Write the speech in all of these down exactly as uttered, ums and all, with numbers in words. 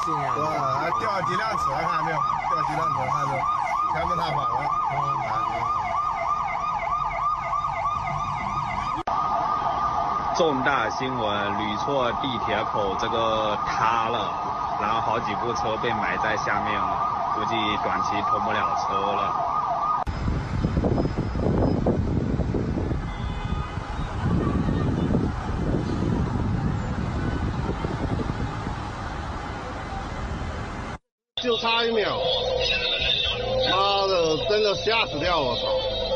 心呀！ 哇，还掉几辆车看没有？掉几辆车看没有？全部塌方了。 重大新闻：吕厝地铁口这个塌了，然后好几部车被埋在下面了，估计短期通不了车了。 就差一秒，妈的，真的吓死掉我操！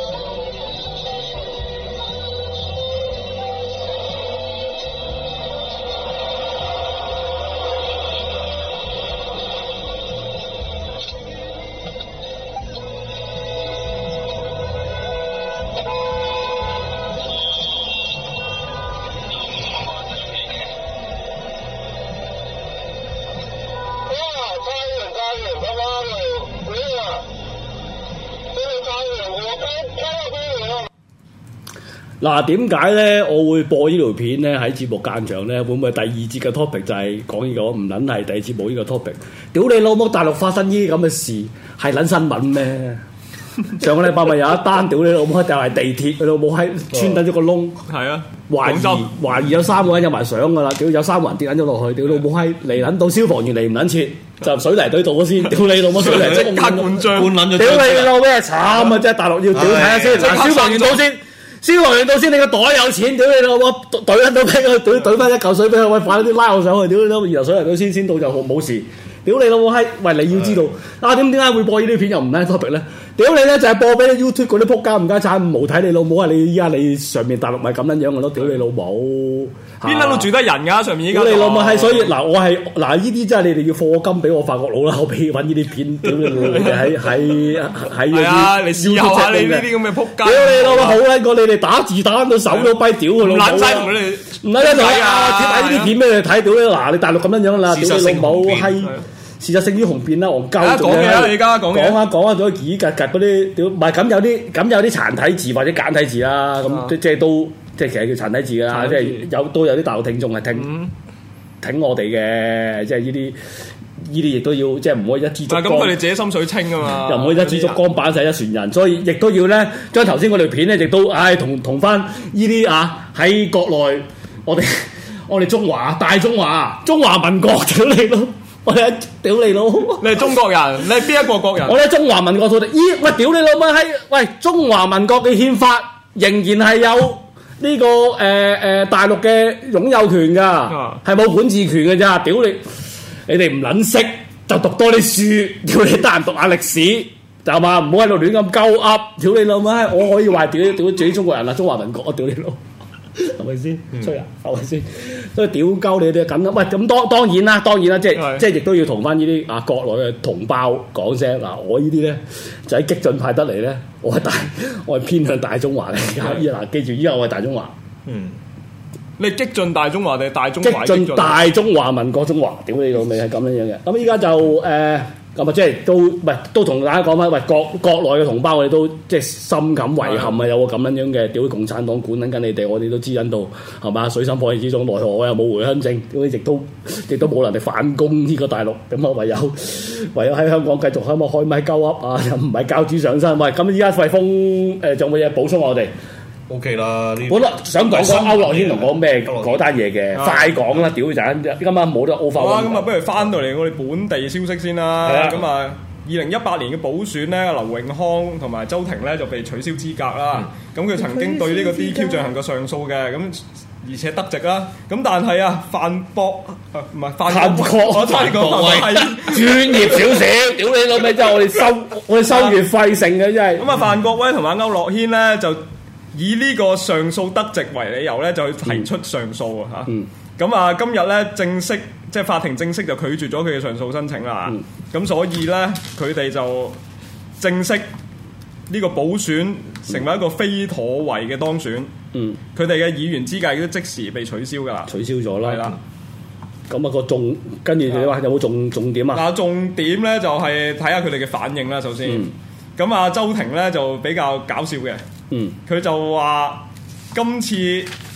嗱，點解咧？我會播呢條片咧喺節目間場咧，會唔會第二節嘅 topic 就係講呢個唔撚係第二節冇呢個 topic？屌你老母！大陸發生呢啲咁嘅事係撚新聞咩？上個禮拜咪有一單屌你老母，就係地鐵佢老母喺穿緊咗個窿， 係啊， 懷疑懷疑有三個人有埋相噶啦，屌有三個人跌撚咗落去，屌老母閪嚟撚到消防員嚟唔撚切，就水泥隊到咗先，屌你老母水泥即刻灌漿灌撚咗，屌你老咩慘啊！真係大陸要屌睇下先，消防員到先。消防員到先，你個袋有錢，屌你老母，懟撚到俾佢，懟懟翻一嚿水俾佢，喂，快啲拉我上去，屌你老母，然後水泥隊先先到就冇事，屌你老母閪，喂，你要知道啊點點解會播呢啲片又唔拉 topic 咧？屌你咧就係、是、播俾 YouTube 嗰啲仆街唔家產唔無睇你老母啊！你依家你上面大陸咪咁撚樣嘅咯，屌你老母！ 邊撚度住得人㗎？上面依家屌你老母係，所以嗱我係嗱呢啲真係你哋要課金俾我法國佬啦，我俾揾呢啲片，屌你老母喺喺喺係啊！你試下你呢啲咁嘅仆街， 屌你老母好撚過你哋打字打到手都跛，屌佢老母！唔撚使同你哋，唔撚使同你啊！貼喺呢啲片俾你睇，屌你嗱你大陸咁樣樣啦，屌你老母係。事實勝於雄辯啦，戇鳩仲嘅。 你而家講講下講下咗幾格格嗰啲屌，唔係咁有啲咁有啲殘體字或者簡體字啦，咁即即係都即係其實叫殘體字啦，即係有都有啲大陸聽眾係聽挺我哋嘅，即係呢啲呢啲亦都要即係唔可以一支竹竿。 咁佢哋自己心水清啊嘛， 又唔可以一支竹竿擺晒一船人，所以亦都要咧將頭先嗰條片咧，亦都唉同同翻呢啲啊喺國內，我哋我哋中華大中華中華民國屌你咯！我哋屌你老！ 你係中國人，你係邊一個國人？ 我哋中華民國土地，咦？喂，屌你老母閪！喂，中華民國嘅憲法仍然係有呢、這個誒誒、呃呃、大陸嘅擁有權㗎，係冇、啊、管治權嘅咋？屌你！你哋唔撚識就讀多啲書，屌你得閒讀下歷史就嘛，唔好喺度亂咁鳩噏。屌你老母閪！我可以話屌屌自己中國人啦，中華民國啊！屌你老！係咪先？吹啊！係咪先？所以屌鳩你哋緊啦！喂，咁當當然啦，當然啦，即係即係亦都要同翻呢啲啊國內嘅同胞講聲嗱，我呢啲咧就喺激進派得嚟咧，我係大，我係偏向大中華嚟㗎。依嗱，記住依家我係大中華。 嗯，你激進大中華定係大中華？ 激進大中華民國中華，屌你老味係咁樣樣嘅。咁依家就誒。呃咁啊，即係都唔係都同大家講翻，喂國國內嘅同胞，我哋都即係深感遺憾啊！有個咁樣樣嘅屌共產黨管緊緊你哋，我哋都知緊到係嘛？水深火熱之中，奈何我又冇回鄉證，咁亦都亦都冇能力反攻呢個大陸，咁啊唯有唯有喺香港繼續喺度開咪鳩噏啊，又唔係教主上身。喂，咁依家費鋒誒仲有冇嘢補充我哋？ O K 啦， 本來想講講歐樂軒同講咩嗰單嘢嘅，快講啦！屌陣，今晚冇得 over。 好啊，咁啊，不如翻到嚟我哋本地消息先啦。咁啊，二零一八年嘅補選咧，劉永康同埋周庭咧就被取消資格啦。咁佢、嗯、曾經對呢個 D Q 進行過上訴嘅，咁而且得直啦。咁但係啊，范博唔係范國，我差啲講係專業少少。屌你老味，真係我哋收我哋收月費成嘅真係。 咁啊，范國威同埋歐樂軒咧就以呢個上訴得直為理由咧，就提出上訴啊嚇。咁啊，今日咧正式即係法庭正式就拒絕咗佢嘅上訴申請啦。咁、嗯、所以咧，佢哋就正式呢個補選成為一個非妥為嘅當選。佢哋嘅議員資格都即時被取消㗎啦。 取消咗啦。係啦。咁啊、那個重跟住你話有冇重重點啊？ 嗱，重點咧就係睇下佢哋嘅反應啦。首先，咁啊、嗯，周庭咧就比較搞笑嘅。嗯，佢就話今次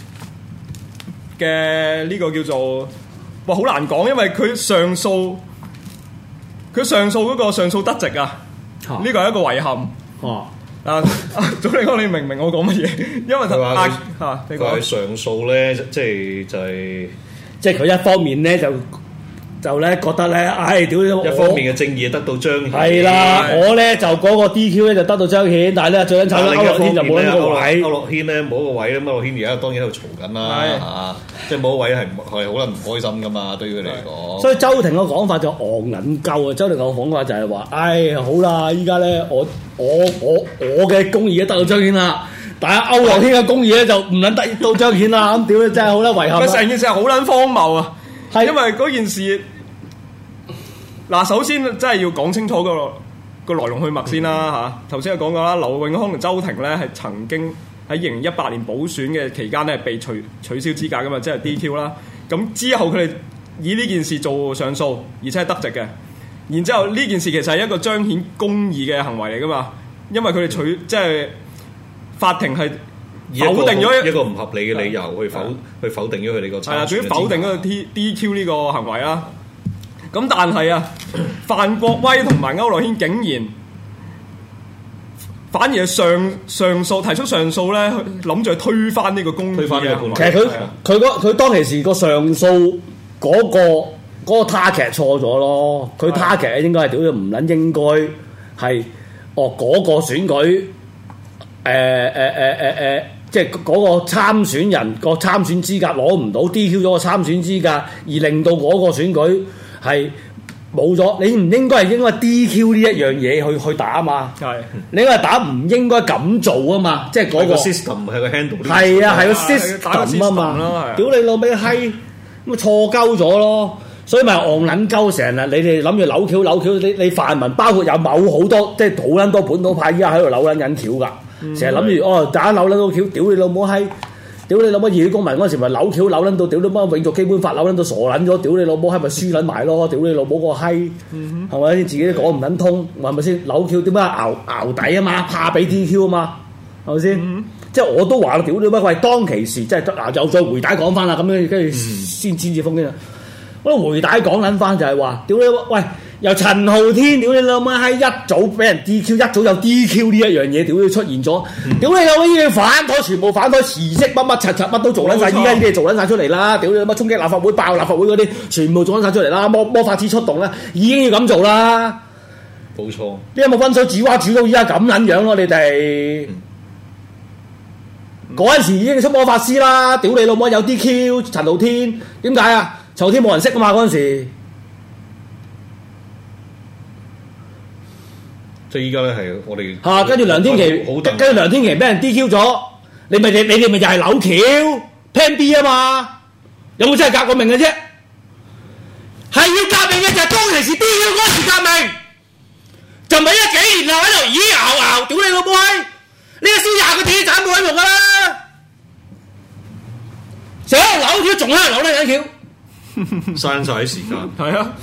嘅呢個叫做哇好難講，因為佢上訴佢上訴嗰個上訴得直啊，呢個係一個遺憾。 哦， 啊，總理哥，你明唔明我講乜嘢？因為佢話嚇，你講佢上訴咧，即係就係即係佢一方面咧就就咧覺得咧，唉，屌！ 一方面嘅正義得到彰顯。 係啦，我咧就嗰個 D Q 咧就得到彰顯，但係咧最緊慘咧，區諾軒就冇一個位。 區諾軒咧冇一個位咧，區諾軒而家當然喺度嘈緊啦嚇，即係冇位係係好撚唔開心噶嘛，對於佢嚟講。 所以周庭嘅講法就戇撚鳩啊！周庭嘅講法就係話：唉，好啦，依家咧我我我我嘅公義都得到彰顯啦，但係區諾軒嘅公義咧就唔撚得到彰顯啦。咁屌你真係好撚遺憾。 成件事係好撚荒謬啊！係因為嗰件事。嗱，首先真係要講清楚個個來龍去脈先啦嚇。頭先有講過啦，劉永康同周庭咧係曾經喺二零一八年補選嘅期間咧被取取消資格噶嘛，即係 D Q 啦。咁之後佢哋以呢件事做上訴，而且係得直嘅。然之後呢件事其實係一個彰顯公義嘅行為嚟噶嘛，因為佢哋取即係法庭係否定咗一個唔合理嘅理由去否去否定咗佢哋個參選嘅資格。係啊， 至於否定嗰個 D Q 呢個行為啦。咁但係啊，范國威同埋區諾軒竟然反而係上上訴提出上訴咧，諗住推翻呢個公義嘅判決。 其實佢佢嗰佢當其時個上訴嗰個嗰個 target 錯咗咯，佢 target 應該係屌你唔撚應該係哦嗰個選舉誒誒誒誒誒，即係嗰個參選人個參選資格攞唔到 D Q 咗個參選資格，而令到嗰個選舉係冇咗，你唔應該係應該 D Q 呢一樣嘢去去打啊嘛，係你應該打唔應該咁做啊嘛，即係嗰個 system 係個 handle 係啊係個 system 啊嘛，屌你老味閪咁錯鳩咗咯，所以咪戇撚鳩成日，你哋諗住扭橋扭橋，你你泛民包括有某好多即係好撚多本土派依家喺度扭撚緊橋㗎，成日諗住哦打扭撚到橋，屌你老母閪！屌你老母！熱血公民嗰陣時咪扭橋扭撚到，屌你媽永續基本法扭撚到傻撚咗，屌你老母係咪輸撚埋咯？屌你老母個閪，係咪先自己都講唔撚通？係咪先扭橋點解熬熬底啊嘛？怕俾 D Q 啊嘛？係咪先？嗯、即係我都話啦，屌你媽！喂，當其時即係嗱又再回帶講翻啦，咁樣跟住先先至封經啊！我回帶講撚翻就係話，屌你喂！由陳浩天屌你老母閪一早俾人 D Q， 一早有 D Q 呢一樣嘢，屌你出現咗，屌你有啲嘢反台，全部反台辭職乜乜柒柒乜都做撚晒，依家呢啲嘢做撚晒出嚟啦，屌你乜衝擊立法會爆立法會嗰啲，全部做撚晒出嚟啦，魔魔法子出動啦，已經要咁做啦， 冇錯。 你有冇溫水煮蛙煮到依家咁撚樣咯？你哋嗰陣時已經出魔法師啦，屌你老母有 D Q 陳浩天，點解啊？陳浩天冇人識啊嘛嗰陣時。 即係依家咧係我哋嚇，跟住梁天琦，跟住梁天琦俾人 D Q 咗，你咪你你哋咪就係扭橋 Plan B 啊嘛，有冇真係革過命嘅啫？係要革命嘅就係當其時 D Q 嗰時革命，就唔係一幾年後喺度咦熬熬，屌你老母閪！呢個燒廿個鐵斬冇用噶啦，成日扭橋仲喺度扭呢緊橋， 嘥晒啲時間。 係啊。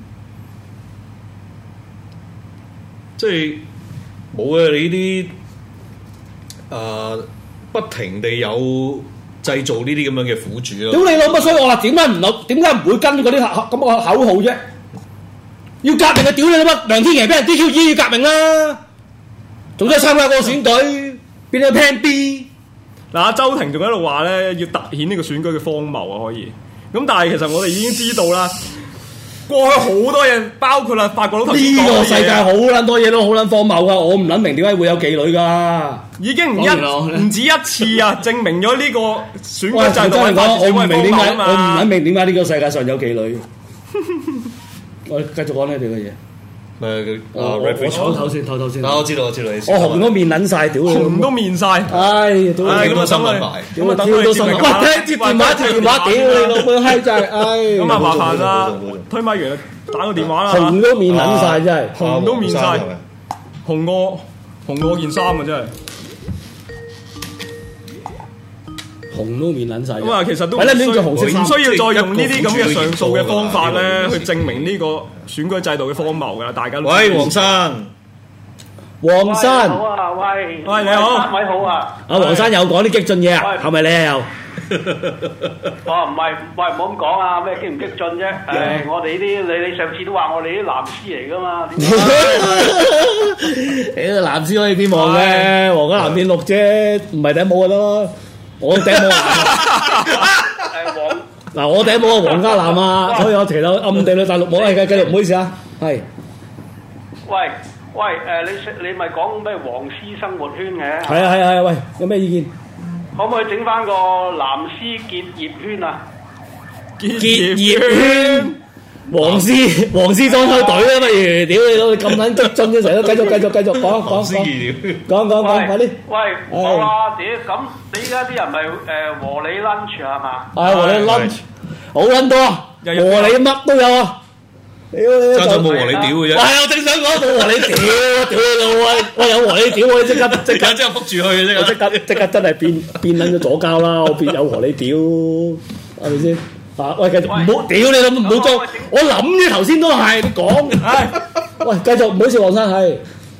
即係冇啊！你啲誒不停地有製造呢啲咁樣嘅苦主咯。 屌你老母！所以我話點解唔扭？點解唔會跟嗰啲咁個口號啫？要革命嘅屌你老母！梁天琦俾人 D Q 已經要革命啦，仲都係參加個選舉，變咗 Plan B。 嗱，周庭仲喺度話咧，要突顯呢個選舉嘅荒謬啊！可以咁，但係其實我哋已經知道啦。過去好多嘢，包括啦法國佬頭先講嘅嘢，呢個世界好撚多嘢都好撚荒謬噶，我唔撚明點解會有妓女噶，已經唔一唔止一次啊，證明咗呢個選舉制度係講，我唔明點解，我唔撚明點解呢個世界上有妓女。我繼續講呢條嘅嘢。誒，啊 Red 唞唞先，唞唞先。啊，我知道，我知道你。我紅都面撚曬，屌你！紅都面曬。唉，屌你！咁啊，新聞埋，咁啊，跳到新聞。喂，接電話，接電話，屌你老母閪真係，唉！咁啊，麻煩啦，推麥完打個電話啦。紅都面撚曬真係，紅都面曬，紅過紅過件衫啊真係。紅都面撚晒，咁啊，其實都唔需要，唔需要再用呢啲咁嘅上訴嘅方法咧，去證明呢個選舉制度嘅荒謬噶。大家都喂，黃生， 黃生， 好啊，喂， 喂你好三位好啊。 阿黃生又講啲激進嘢啊， 喂係咪你啊又？ 哦，唔係，喂，唔好咁講啊，咩激唔激進啫？誒，我哋呢啲，你你上次都話我哋啲藍絲嚟噶嘛？ 誒，藍絲可以變黃嘅，黃加藍變綠啫，唔係頂帽嘅咯。我頂帽誒黃嗱，我頂帽係黃加藍啊，所以我其實暗地裏戴綠帽。係繼續，唔好意思啊，係。 喂喂誒，你你咪講咩黃絲生活圈嘅？ 係啊係啊係啊，喂，有咩意見？ 可唔可以整翻個藍絲結業圈啊？ 結結業圈，黃絲黃絲裝修隊啊，不如屌你老，咁撚激進嘅成日都繼續繼續繼續講講講講講講，快啲！ 喂，我話屌咁，你而家啲人咪誒和你 lunch 係嘛？ 係和你 lunch，好撚多，和你乜都有啊！屌你， 爭咗冇和你屌嘅啫。 係我正想講冇和你屌，屌你老味！我有和你屌，我即刻即刻即刻覆住去嘅啫。 我即刻即刻真係變變撚咗左膠啦！我變有和你屌，係咪先？啊！喂，繼續唔好屌你啦，唔好裝。我諗嘅頭先都係你講。喂，繼續唔好意思，黃生係。 誒，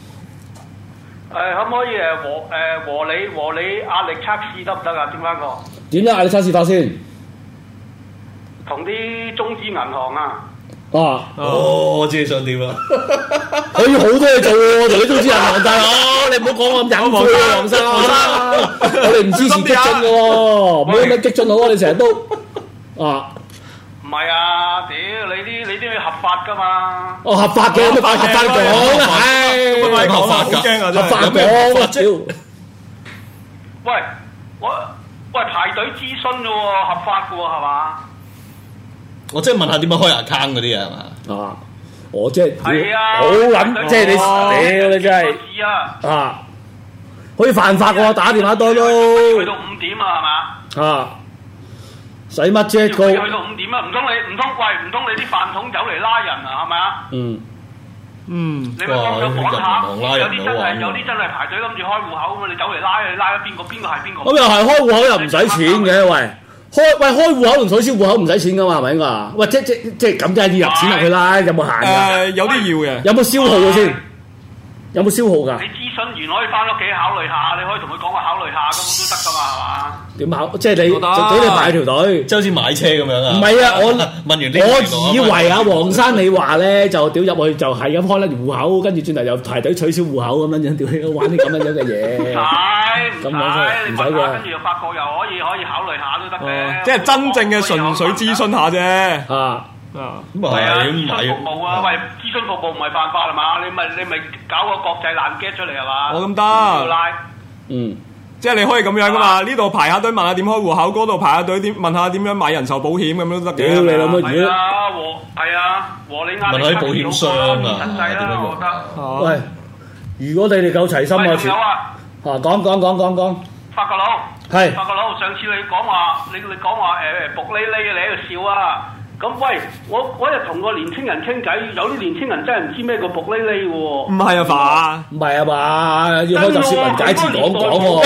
可唔可以誒和誒和你和你壓力測試得唔得啊？整翻個點樣壓力測試法先？ 同啲中資銀行啊。 啊！ 哦，我知你想點啦。 可以好多嘢做喎，同你中資銀行大佬，你唔好講咁隱晦啊，黃生。我哋唔支持激進嘅喎，唔好咩激進好啊！你成日都啊。 唔係啊！屌你啲你啲要合法噶嘛？ 哦，合法嘅，合法合法講啊，係合法㗎，好驚啊！ 合法講啊，屌！ 喂，我喂排隊諮詢嘅喎，合法嘅喎，係嘛？ 我即係問下點樣開 account 嗰啲嘢係嘛？ 啊！我即係係啊， 好撚，即係你屌你真係啊！可以犯法嘅喎，打電話多都去到五點啊，係嘛？ 啊！使乜啫？ 去到五點啊！唔通你唔通喂唔通你啲飯桶走嚟拉人啊？係咪啊？ 嗯嗯。 你咪幫手講下，有啲真係有啲真係排隊諗住開戶口咁，你走嚟拉你拉咗邊個？邊個係邊個？ 咁又係開戶口又唔使錢嘅喂。開喂開戶口同取消戶口唔使錢噶嘛係咪應該啊？喂即即即咁梗係要入錢入去啦，有冇限㗎？ 誒有啲要嘅。 有冇消耗嘅先？有冇消耗㗎？ 你諮詢完可以翻屋企考慮下，你可以同佢講話考慮下咁都得㗎嘛係嘛？ 點考？即係你俾你排條隊， 即係好似買車咁樣啊？ 唔係啊！我問完呢， 我以為啊，黃生你話咧就屌入去就係咁開粒戶口，跟住轉頭又排隊取消戶口咁樣樣，屌你玩啲咁樣樣嘅嘢。 唔使唔咁樣使， 唔使嘅跟住又發覺又可以可以考慮下都得嘅。 即係真正嘅純粹諮詢下啫。 啊！ 啊， 咁係啊， 係諮買詢服務啊，喂，諮詢服務唔係犯法係嘛？你咪你咪搞個國際爛 get 出嚟係嘛？ 我咁得要拉， 嗯， 即係你可以咁樣噶嘛？呢度排下隊問下點開戶口，嗰度排下隊點問下點樣買人壽保險咁都得嘅。 屌你老母係啊，和係啊，和你壓力問下啲保險商啊實際啦，我覺得。 喂，如果你哋夠齊心喂， 啊， 仲有啊， 啊講講講講講， 法國佬， 係法國佬，上次你講話，你你講話誒仆哩哩嘅，你喺度笑啊！咁喂，我嗰日同個年青人傾偈，有啲年青人真係唔知咩叫仆哩哩喎。 唔係啊爸， 唔係啊嘛，要開集説文解字講講喎。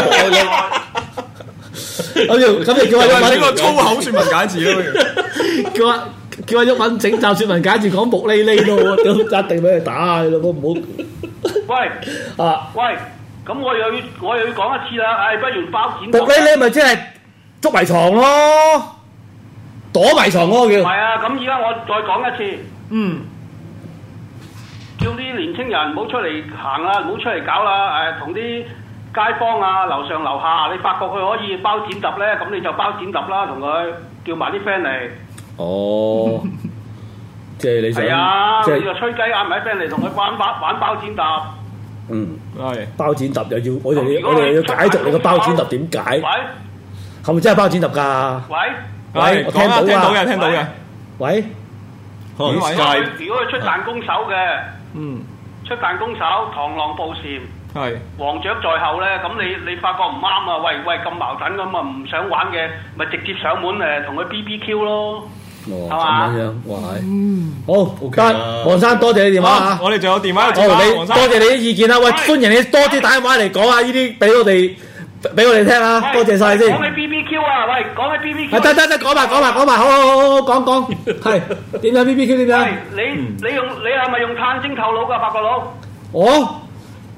咁要咁你叫阿整個鬱文粗口説文解字咯。 叫阿叫阿鬱文整集説文解字講仆哩哩咯，屌一定俾佢打你老母唔好。 喂啊！ 喂，咁我又要我又要講一次啦，唉，不如包剪仆哩哩咪即係捉迷藏咯。躲迷藏嗰個叫。 係啊，咁而家我再講一次， 嗯， 叫啲年青人唔好出嚟行啦，唔好出嚟搞啦，誒，同啲街坊啊，樓上樓下，你發覺佢可以包剪揼咧，咁你就包剪揼啦，同佢叫埋啲 friend 嚟。 哦，即係你想， 係啊， 即係你就吹雞嗌埋啲 friend 嚟同佢玩玩玩包剪揼。 嗯， 係包剪揼又要我哋如果我哋你要解讀你個包剪揼點解？ 喂係咪真係包剪揼㗎？ 喂， 喂，我聽到聽到啊！ 嘅，聽到嘅。 喂， 可能如果 Skype 如果佢出彈弓手嘅， 嗯， 出彈弓手，螳螂捕蟬。 係。 黃雀在後咧，咁你你發覺唔啱啊！喂喂，咁矛盾咁啊，唔想玩嘅，咪直接上門誒同佢 B B Q 咯， 哦係嘛？ 咁樣樣，哇係，好 OK 啦得，黃生多謝你電話啊！ 我哋仲有電話哦， 接啊， 你黃生。 多謝你啲意見啦，喂，歡迎你多啲打電話嚟講下呢啲俾我哋俾我哋聽啊！多謝晒先。 講起 B B Q 啊，喂，講起 B B Q。 係得得得，講埋講埋講埋，好好好好講講，係點樣 B B Q 點樣？ 喂，你你用你係咪用碳晶透腦㗎，法國佬？ 我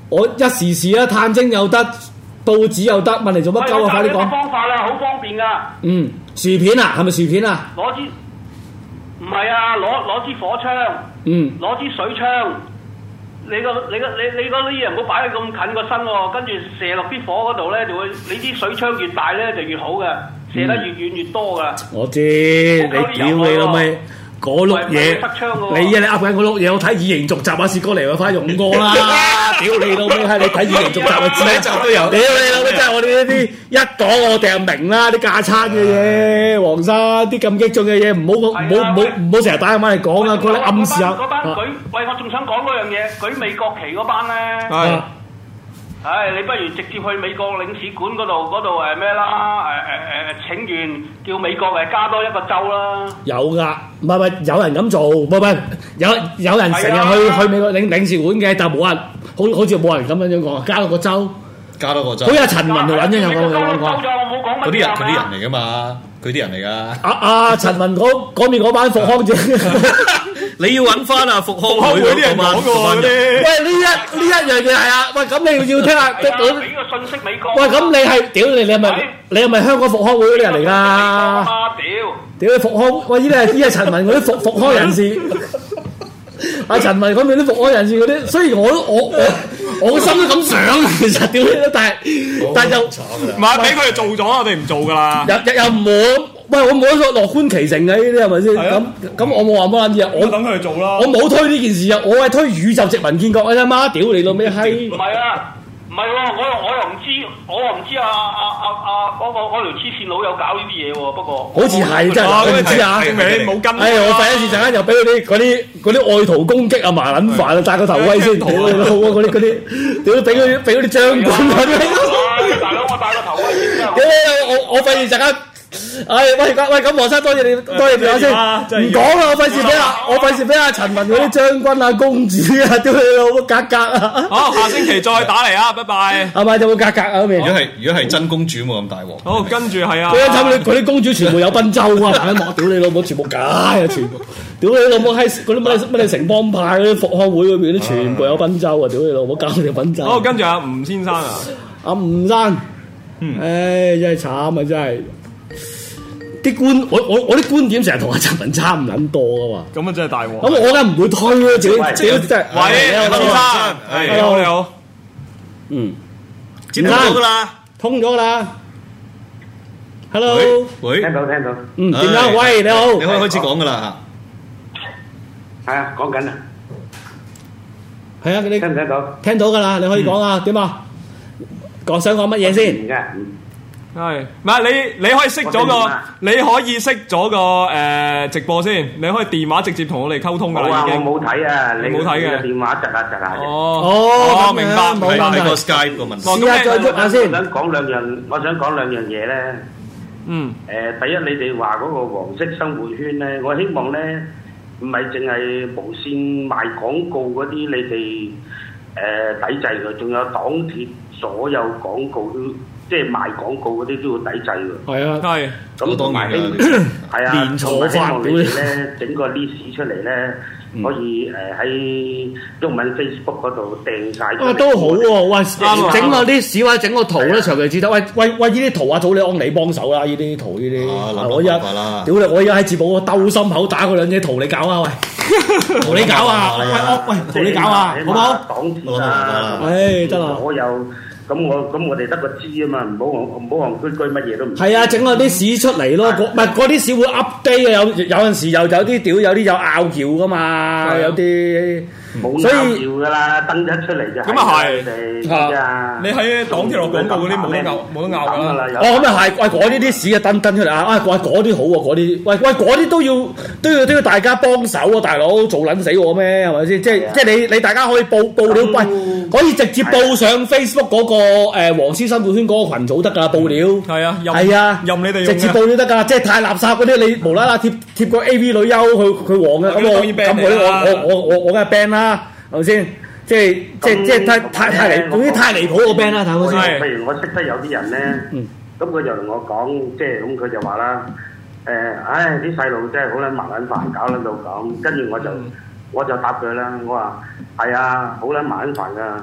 我一時時啊，炭精又得，報紙又得，問嚟做乜鳩啊？快啲講。 方法啦，好方便噶。 嗯，薯片啊，係咪薯片啊？ 攞支唔係啊，攞攞支火槍。 嗯。攞支水槍。你個你個你你嗰啲嘢唔好擺喺咁近個身喎，跟住射落啲火嗰度咧，就會你支水槍越大咧就越好嘅，射得越遠越多噶。 我知，你屌你老味嗰碌嘢，你啊你噏緊嗰碌嘢，我睇異形續集啊，試過嚟我快用過啦，屌你老味，係你睇異形續集啊，每集都有。屌你老味，真係我哋呢啲一講我哋就明啦，啲架撐嘅嘢，黃生啲咁激進嘅嘢，唔好唔好唔好唔好成日打電話嚟講啊，佢哋暗示下。 嗰班舉，喂，我仲想講嗰樣嘢，舉美國旗嗰班咧。係。唉，你不如直接去美國領事館嗰度嗰度誒咩啦？誒誒誒請願叫美國誒加多一個州啦。有噶，唔係唔係有人咁做，唔係唔係有有人成日去、啊、去美國領領事館嘅，但係冇人好好似冇人咁樣樣講，加多個州，加多個州。好似阿陳文就揾咗有講有講過。嗰啲人佢啲人嚟噶嘛，佢啲人嚟噶。阿阿陳文嗰嗰邊嗰班復康者。你要揾翻啊！復康會嗰啲人講嘅喎，喂呢一呢一樣嘢係啊！喂咁你要聽下，俾個信息美國。喂咁你係屌你你係咪你係咪香港復康會嗰啲人嚟㗎？屌屌你復康！喂呢啲係呢係陳文嗰啲復復康人士。阿陳文嗰邊啲復康人士嗰啲，雖然我都我我我個心都咁想，其實屌你但係但係就唔係俾佢哋做咗，我哋唔做㗎啦。又又又唔會。喂，我冇得樂觀其成嘅呢啲係咪先？咁咁我冇話乜嘢，我等佢哋做啦。我冇推呢件事啊，我係推宇宙殖民建國嘅啫嘛！屌你老味閪！唔係啊，唔係喎，我又我又唔知，我又唔知啊啊啊啊嗰個嗰條黐線佬有搞呢啲嘢喎，不過好似係真係，我唔知啊，你冇跟。哎，我第一次陣間又俾嗰啲嗰啲嗰啲愛徒攻擊啊麻撚煩啊，戴個頭盔先，屌你老母嗰啲嗰啲，屌俾嗰啲俾嗰啲將軍嗰啲。大佬，我戴個頭盔先。屌你我我費事陣間。唉，喂喂，咁黃生多謝你，多謝電話先，唔講啦，我費事俾阿我費事俾阿陳文嗰啲將軍啊、公主啊，屌你老母格格啊！好，下星期再打嚟啊，拜拜。係咪有冇格格啊？嗰邊？如果係如果係真公主冇咁大鑊。好，跟住係啊。嗰啲嗰啲公主全部有賓州啊，大家望，屌你老母，全部假啊，全部。屌你老母閪，嗰啲乜乜城邦派嗰啲復康會嗰邊啲全部有賓州啊，屌你老母，搞你賓州。好，跟住阿吳先生啊，阿吳生，唉，真係慘啊，真係。啲觀我我我啲觀點成日同阿陳文差唔撚多噶嘛，咁啊真係大鑊。咁我梗唔會推啦，自己自己真係。喂，阿先生，你好你好，嗯，接通咗噶啦，通咗噶啦。Hello，喂，聽到聽到，嗯，點啊？喂，你好，你可以開始講噶啦嚇。係啊，講緊啊。係啊，你聽唔聽到？聽到噶啦，你可以講啊。點啊？講想講乜嘢先？係，唔係你你可以熄咗個，你可以熄咗個誒直播先，你可以電話直接同我哋溝通噶啦已經。我冇睇啊，你冇睇嘅電話窒下窒下啫。哦，哦，明白，明白。個 Skype 個問題。試下再喐下先。我想講兩樣，我想講兩樣嘢咧。嗯。誒，第一你哋話嗰個黃色生活圈咧，我希望咧唔係淨係無線賣廣告嗰啲，你哋誒抵制佢，仲有黨鐵所有廣告都。即係賣廣告嗰啲都要抵制喎。係啊，係。咁同埋希係啊，連坐法希望你哋咧整個 list 出嚟咧，可以誒喺中文 Facebook 嗰度掟曬。啊，都好喎！喂，整個 list 或者整個圖咧，長期至得。喂喂喂，呢啲圖啊，早你安你幫手啦！呢啲圖呢啲。啊，我而家屌你！我而家喺節目我兜心口打嗰兩隻圖你搞啊！喂，圖你搞啊！喂喂，圖你搞啊！好唔好？黨鐵啊！唉，得啦。我又。咁我咁我哋得個知啊嘛，唔好唔好戇居居乜嘢都唔係啊，整嗰啲屎出嚟咯，唔係嗰啲屎會 update 啊，有有陣時又有啲屌，有啲有拗撬噶嘛，有啲冇拗撬噶啦，登一出嚟就咁啊係，係你喺黨鐵路廣告嗰啲冇得拗冇得拗噶啦，哦咁啊係，喂嗰啲啲屎啊登登出嚟啊，啊喂嗰啲好喎嗰啲，喂喂嗰啲都要都要都要大家幫手啊，大佬做撚死我咩係咪先？即係即係你你大家可以報報料，喂可以直接報上 Facebook 嗰個。個誒黃絲生活圈嗰個羣組得㗎，報料係啊，係啊，任你哋直接報料得㗎，即係太垃圾嗰啲，你無啦啦貼貼個 A V 女優佢佢黃嘅，咁我咁佢我我我我我梗係 ban 啦，係咪先？即係即係即係太太太離，總之太離譜個 ban 啦，睇我先。譬如我識得有啲人咧，咁佢就同我講，即係咁佢就話啦，誒，唉啲細路真係好撚麻撚煩，搞撚到咁，跟住我就我就答佢啦，我話係啊，好撚麻撚煩㗎。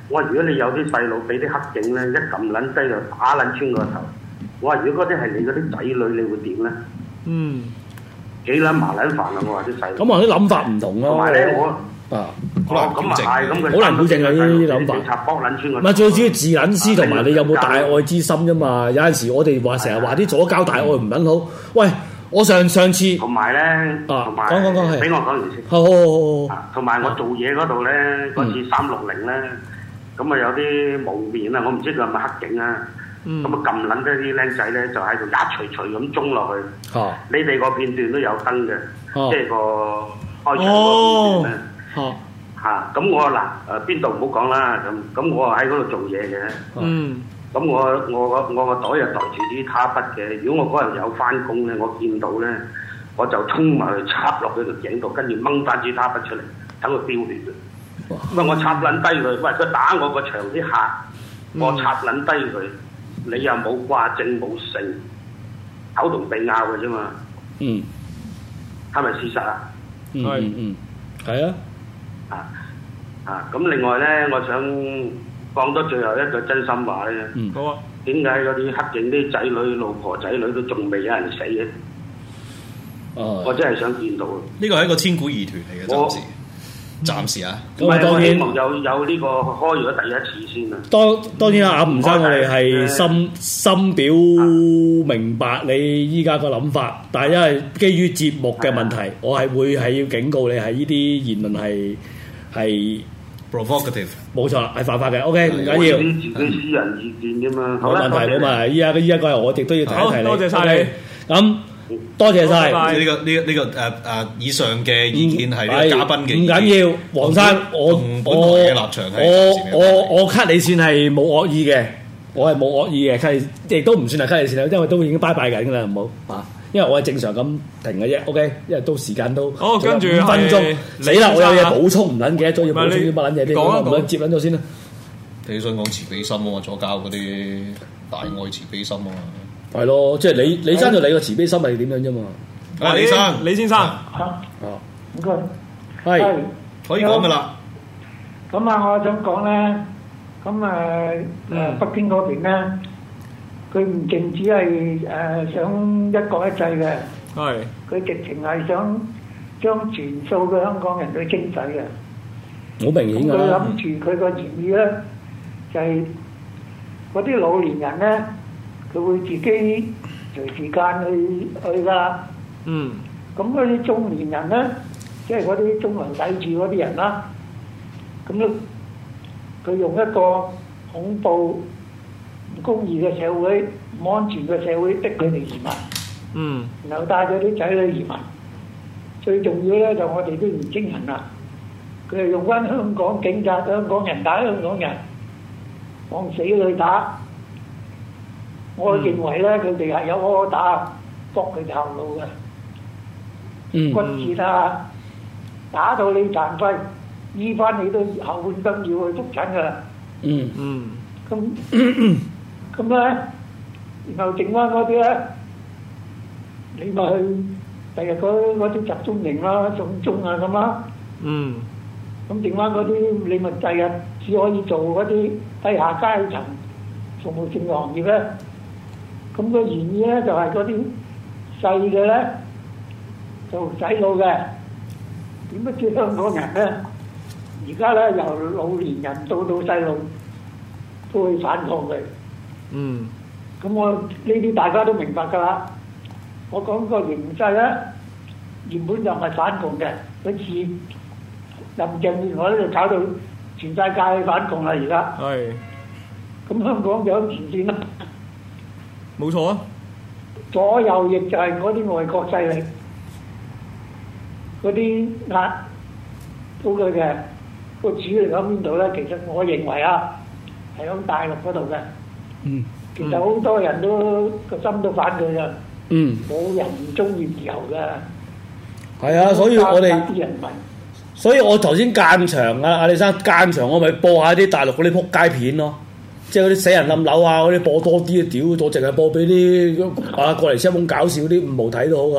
我話如果你有啲細路俾啲黑警咧一撳撚低就打撚穿個頭，我話如果嗰啲係你嗰啲仔女，你會點咧？ 嗯， 幾撚麻撚煩啊！我話啲細路。 咁我啲諗法唔同咯。 同埋咧，我啊， 好難咁啊係咁好難保證啊！呢啲諗法。 插搏撚穿個。 唔係最主要自撚私同埋你有冇大愛之心啫嘛？有陣時我哋話成日話啲左膠大愛唔撚好，喂！我上上次同埋咧，同埋講講講係， 俾我講完先。 好好好好。 同埋我做嘢嗰度咧，嗰次三六零咧，咁啊有啲蒙面啊，我唔知佢係咪黑警啊，咁啊撳撚低啲僆仔咧，就喺度一錘錘咁中落去。你哋個片段都有登嘅，即係個開場嗰片段咧。嚇，咁我嗱誒邊度唔好講啦，咁咁我喺嗰度做嘢嘅。嗯。咁我我個我個袋又袋住啲他筆嘅，如果我嗰日有翻工咧，我見到咧，我就衝埋去插落佢條頸度，跟住掹翻支他筆出嚟，等佢飆血嘅。咁啊，我插撚低佢，喂，佢打我個場啲客，我插撚低佢，你又冇掛證冇證，口同鼻拗嘅啫嘛。嗯，係咪事實啊？ 嗯嗯嗯，係啊。 啊啊！咁另外咧，我想講多最後一句真心話咧。嗯，好啊。點解嗰啲黑警啲仔女、老婆仔女都仲未有人死嘅？哦，我真係想見到。 呢個係一個千古疑團嚟嘅，暫時，暫時啊。 唔係，我希望有有呢個開咗第一次先啊。 當當然啦，阿吳生，我哋係深深表明白你依家個諗法，但係因為基於節目嘅問題，我係會係要警告你係呢啲言論係係。 provocative 冇錯，係犯法嘅。OK， 唔緊要。 自己私人意見啫嘛。 冇問題，冇問題。依家依家個係我亦都要提一提你。 多謝晒你。 咁多謝晒。 呢個呢個呢個誒誒以上嘅意見係呢個嘉賓嘅。 唔緊要，黃生，我我我我我 cut 你線係冇惡意嘅，我係冇惡意嘅 cut，亦都唔算係 cut 你線啦，因為都已經拜拜緊㗎啦，唔好啊。因為我係正常咁停嘅啫 ，OK，因為都時間都好，跟住五分鐘，死啦！我有嘢補充，唔撚記得咗要補充啲乜撚嘢啲，咁唔撚接撚咗先啦。 你想講慈悲心啊嘛，左膠嗰啲大愛慈悲心啊嘛， 係咯，即係你李生就你個慈悲心係點樣啫嘛？ 啊，李生， 李先生， 啊，唔該， 係可以講噶啦。 咁啊，我想講咧，咁誒誒北京嗰邊咧。佢唔淨止係誒想一國一制嘅，係佢直情係想將全數嘅香港人去清洗嘅， 好明顯㗎。 佢諗住佢個原意咧，就係嗰啲老年人咧，佢會自己隨時間去去㗎。嗯，咁嗰啲中年人咧，即係嗰啲中環抵住嗰啲人啦，咁咧佢用一個恐怖唔公義嘅社會、唔安全嘅社會逼佢哋移民，嗯，然後帶咗啲仔女移民。最重要咧就我哋啲年青人啦，佢係用翻香港警察、香港人打香港人，往死裏打。我認為咧，佢哋係有柯打搏佢頭腦嘅，嗯、骨折啊，打到你殘廢，醫翻你都後半生要去覆診㗎啦。嗯嗯，咁。咁咧，然後剩翻嗰啲咧，你咪去第日嗰嗰啲集中營啦、送中啊咁啦。嗯。咁剩翻嗰啲，你咪第日只可以做嗰啲低下階層服務性嘅行業咧。咁個原意咧就係嗰啲細嘅咧就洗腦嘅。點不知香港人咧，而家咧由老年人到到細路都會反抗佢。嗯，咁我呢啲大家都明白㗎啦。我講個形勢咧，原本就唔係反共嘅，佢似林鄭月娥咧就搞到全世界去反共啦。而家係，咁香港就喺前線啦。 冇錯啊！ 左右翼就係嗰啲外國勢力，嗰啲壓到佢嘅個主力喺邊度咧？其實我認為啊，係喺大陸嗰度嘅。嗯，其實好多人都個心都反佢噶，嗯，冇人唔中意自由噶。 係啊，所以我哋，所以我頭先間場啊，阿李生間場，我咪播下啲大陸嗰啲撲街片咯，即係嗰啲死人冧樓啊，嗰啲播多啲啊，屌，我淨係播俾啲啊過嚟先咁搞笑啲五毛睇都好噶。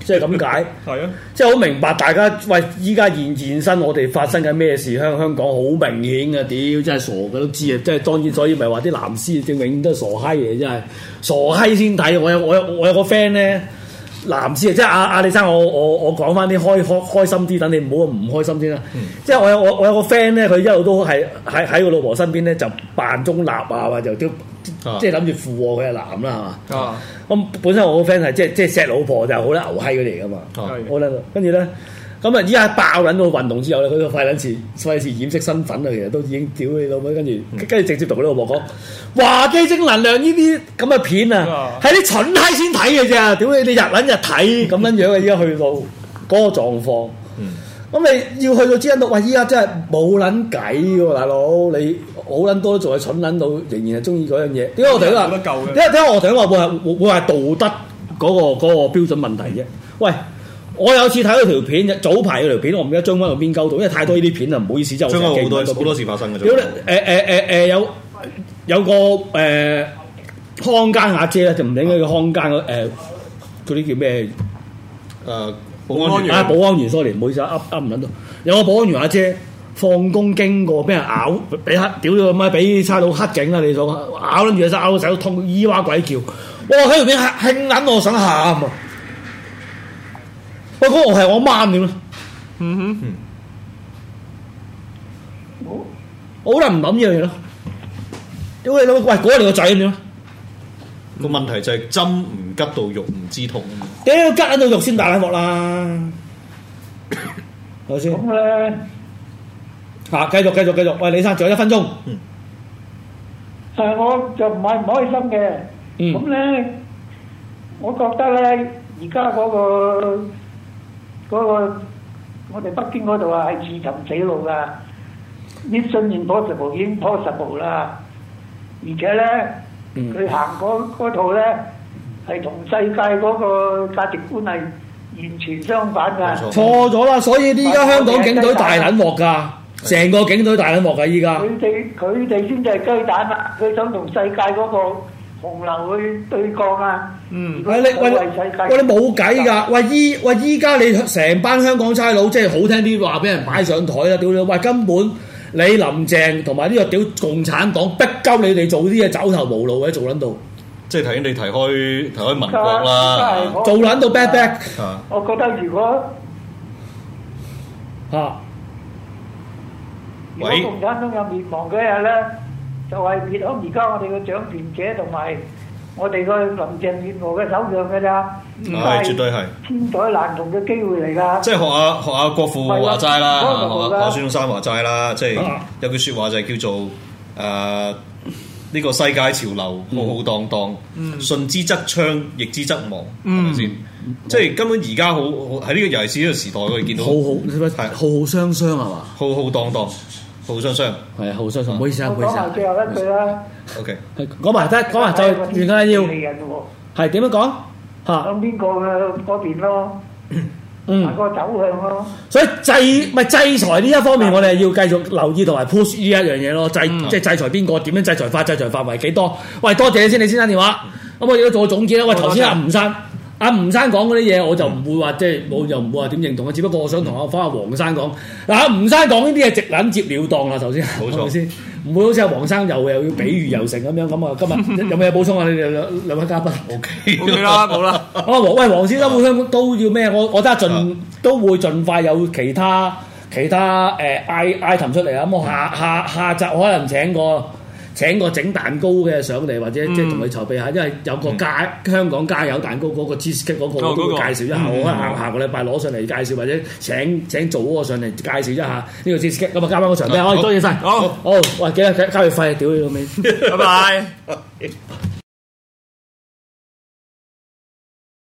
即係咁解。 係啊， 即係好明白大家喂，依家現現身我哋發生緊咩事？香香港好明顯嘅，屌真係傻嘅都知啊！即係當然，所以咪話啲藍絲正永遠都係傻閪嘅，真係傻閪先睇。我有我有我有個 friend 咧。藍絲啊，即係阿阿李生，我我我講翻啲開開開心啲，等你唔好唔開心先啦。嗯、即係我有我我有個 friend 咧，佢一路都係喺喺個老婆身邊咧，就扮中立啊，或者都、啊、即係諗住附和佢係男啦，係嘛？咁、啊、本身我個 friend 係即係即係錫老婆就好啦，牛閪佢嚟噶嘛。我諗跟住咧。咁啊！依家爆撚到運動之後咧，佢個費撚事費事掩飾身份啊！其實都已經屌你老母，跟住跟住直接同佢老婆講：華記正能量呢啲咁嘅片啊，係啲蠢閪先睇嘅啫！屌你，你日撚日睇咁樣樣啊！依家去到嗰個狀況，咁你要去到知撚到，喂！依家真係冇撚計喎，大佬你好撚多都仲係蠢撚到，仍然係中意嗰樣嘢。點解我哋話？點解點解我哋話會係會會係道德嗰個嗰個標準問題啫？喂！我有次睇到條片，早排嗰條片，我唔記得將軍用邊鳩到，因為太多呢啲片啊，唔好意思，真係將軍好多好多事發生嘅。屌你誒誒誒誒有有個誒、呃、康間阿姐咧，就唔應該叫康間嗰誒嗰啲叫咩誒、呃、保安員啊，保安員 sorry， 唔好意思啊，噏噏唔撚到。有個保安員阿姐放工經過，俾人咬，俾黑屌咗咁閪，俾差佬黑警啦，你所咬撚住隻手，咬到手痛，咿哇鬼叫。哇！喺條片興撚我想喊啊！喂，嗰個係我媽點咧？嗯哼，我我可能唔諗呢樣嘢咯。屌你老，喂，嗰個你個仔點咧？ 個問題就係針唔吉到肉唔知痛。 屌，吉到肉先大鑊啦！係咪先？咁咧，啊，繼續繼續繼續。喂，李生，仲有一分鐘。嗯。 誒，我就唔係唔開心嘅。嗯。咁咧，我覺得咧，而家嗰個。嗰、那個我哋北京嗰度啊，係自尋死路噶 ，Mission Impossible 已經 possible 啦，而且咧佢、嗯、行嗰套咧係同世界嗰個價值觀係完全相反噶。 錯咗啦，所以依家香港警隊大撚鑊噶，成個警隊大撚鑊噶依家。 佢哋佢哋先至係雞蛋啊！佢想同世界嗰個洪流去對抗啊！嗯，喂你喂喂你冇計㗎！喂依喂依家你成班香港差佬，即係好聽啲話，俾人擺上台啦！屌你！喂根本你林鄭同埋呢個屌共產黨逼鳩你哋做啲嘢走投無路嘅，做撚到。即係頭先你提開提開民國啦，做撚到 back back。 我覺得如果嚇， 如果共產黨有滅亡嗰日咧，就係滅咗而家我哋嘅掌權者同埋我哋個林鄭月娥嘅手上嘅咋， 係絕對係千載難逢嘅機會嚟㗎。 即係學下學下國父話齋啦，學下孫中山話齋啦，即係有句説話就係叫做誒呢個世界潮流浩浩蕩蕩，順之則昌，逆之則亡，係咪先？即係根本而家好喺呢個尤其是呢個時代，我哋見到浩浩係浩浩雙雙係嘛？ 浩浩蕩蕩。浩雙雙係啊，浩雙雙，唔好意思啊，唔好意思啊。講埋最後一句啦。O K，係講埋得，講埋就完啦要。係點樣講？嚇， 向邊個嘅嗰邊咯？嗯，個走向咯。 所以制咪制裁呢一方面，我哋要繼續留意同埋 push 呢一樣嘢咯。制即係制裁邊個？點樣制裁法？制裁範圍幾多？喂，多謝你先，你先生電話。咁我而家做個總結啦。喂，頭先阿吳生。阿吳生講嗰啲嘢，我就唔會話即係冇，又唔會話點認同啊。只不過我想同阿翻阿黃生講，嗱阿吳生講呢啲嘢直撚接了當啦。頭先冇錯先，唔會好似阿黃生又又要比喻又成咁樣咁啊。今日有冇嘢補充啊？你哋兩兩位嘉賓 ？O K，O K 啦，好啦。 啊黃喂黃先生會香都要咩？我我覺得盡都會盡快有其他其他誒 item 出嚟啊。咁我下下下集可能請個。請個整蛋糕嘅上嚟，或者即係同佢籌備下，因為有個加香港加油蛋糕嗰個 cheesecake 嗰個我都會介紹一下。我可能下下個禮拜攞上嚟介紹，或者請請做嗰個上嚟介紹一下呢個 cheesecake。咁啊，交翻個場俾我，多謝晒。好，好，喂，記得交月費，屌你老味，拜拜。